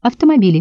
Автомобили.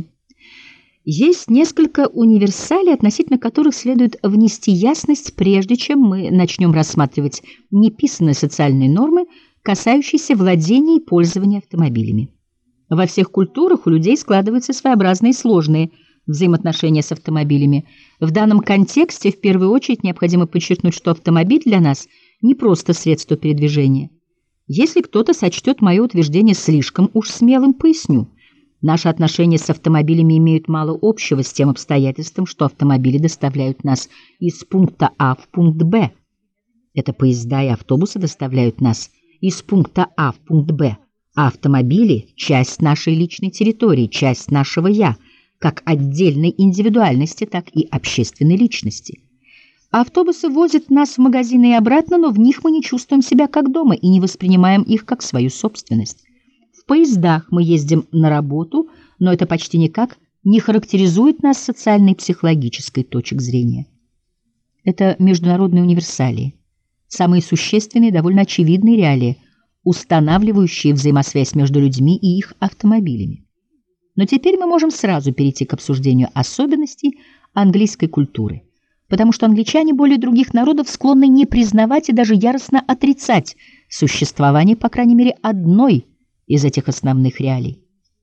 Есть несколько универсалей, относительно которых следует внести ясность, прежде чем мы начнем рассматривать неписанные социальные нормы, касающиеся владения и пользования автомобилями. Во всех культурах у людей складываются своеобразные сложные взаимоотношения с автомобилями. В данном контексте в первую очередь необходимо подчеркнуть, что автомобиль для нас не просто средство передвижения. Если кто-то сочтет мое утверждение слишком уж смелым, поясню. Наши отношения с автомобилями имеют мало общего с тем обстоятельством, что автомобили доставляют нас из пункта А в пункт Б. Это поезда и автобусы доставляют нас из пункта А в пункт Б, а автомобили – часть нашей личной территории, часть нашего «я», как отдельной индивидуальности, так и общественной личности. Автобусы возят нас в магазины и обратно, но в них мы не чувствуем себя как дома и не воспринимаем их как свою собственность. В поездах мы ездим на работу, но это почти никак не характеризует нас с социальной и психологической точек зрения. Это международные универсалии, самые существенные и довольно очевидные реалии, устанавливающие взаимосвязь между людьми и их автомобилями. Но теперь мы можем сразу перейти к обсуждению особенностей английской культуры, потому что англичане более других народов склонны не признавать и даже яростно отрицать существование, по крайней мере, одной из этих основных реалий.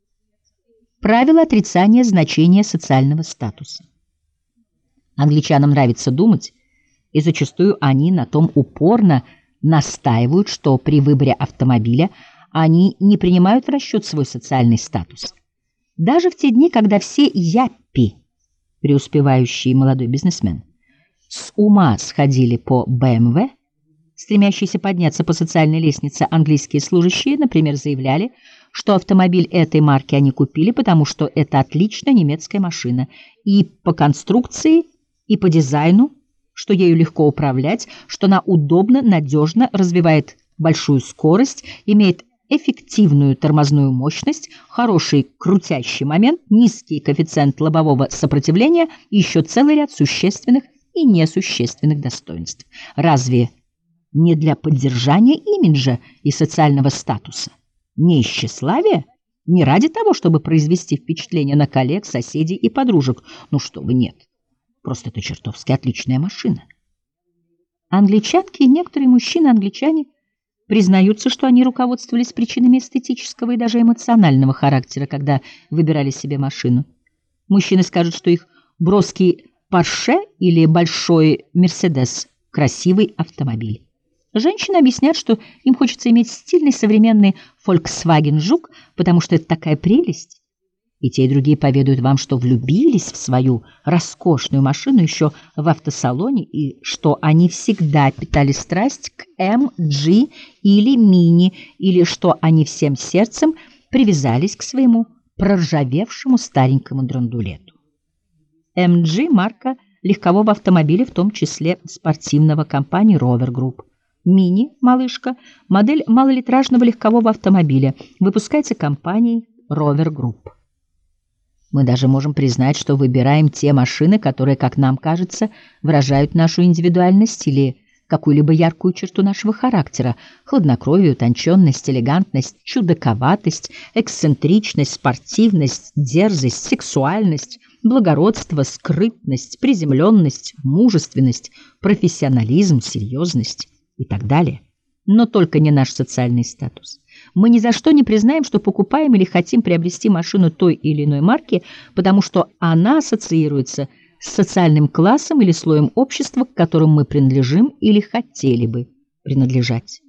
Правило отрицания значения социального статуса. Англичанам нравится думать, и зачастую они на том упорно настаивают, что при выборе автомобиля они не принимают в расчет свой социальный статус. Даже в те дни, когда все яппи, преуспевающий молодой бизнесмен, с ума сходили по BMW, стремящиеся подняться по социальной лестнице английские служащие, например, заявляли, что автомобиль этой марки они купили, потому что это отличная немецкая машина и по конструкции, и по дизайну, что ею легко управлять, что она удобно, надежно, развивает большую скорость, имеет эффективную тормозную мощность, хороший крутящий момент, низкий коэффициент лобового сопротивления и еще целый ряд существенных и несущественных достоинств. Разве не для поддержания имиджа и социального статуса? Не из тщеславия? Не ради того, чтобы произвести впечатление на коллег, соседей и подружек? Ну что вы, нет. Просто это чертовски отличная машина. Англичанки и некоторые мужчины-англичане признаются, что они руководствовались причинами эстетического и даже эмоционального характера, когда выбирали себе машину. Мужчины скажут, что их броский Порше или большой Мерседес – красивый автомобиль. Женщины объяснят, что им хочется иметь стильный современный Volkswagen Жук, потому что это такая прелесть. И те, и другие поведают вам, что влюбились в свою роскошную машину еще в автосалоне, и что они всегда питали страсть к MG или Mini, или что они всем сердцем привязались к своему проржавевшему старенькому драндулету. MG – марка легкового автомобиля, в том числе спортивного, компании Rover Group. Mini – малышка, модель малолитражного легкового автомобиля, выпускается компанией Rover Group. Мы даже можем признать, что выбираем те машины, которые, как нам кажется, выражают нашу индивидуальность или какую-либо яркую черту нашего характера: хладнокровие, утонченность, элегантность, чудаковатость, эксцентричность, спортивность, дерзость, сексуальность, благородство, скрытность, приземленность, мужественность, профессионализм, серьезность и так далее. Но только не наш социальный статус. Мы ни за что не признаем, что покупаем или хотим приобрести машину той или иной марки, потому что она ассоциируется с социальным классом или слоем общества, к которым мы принадлежим или хотели бы принадлежать.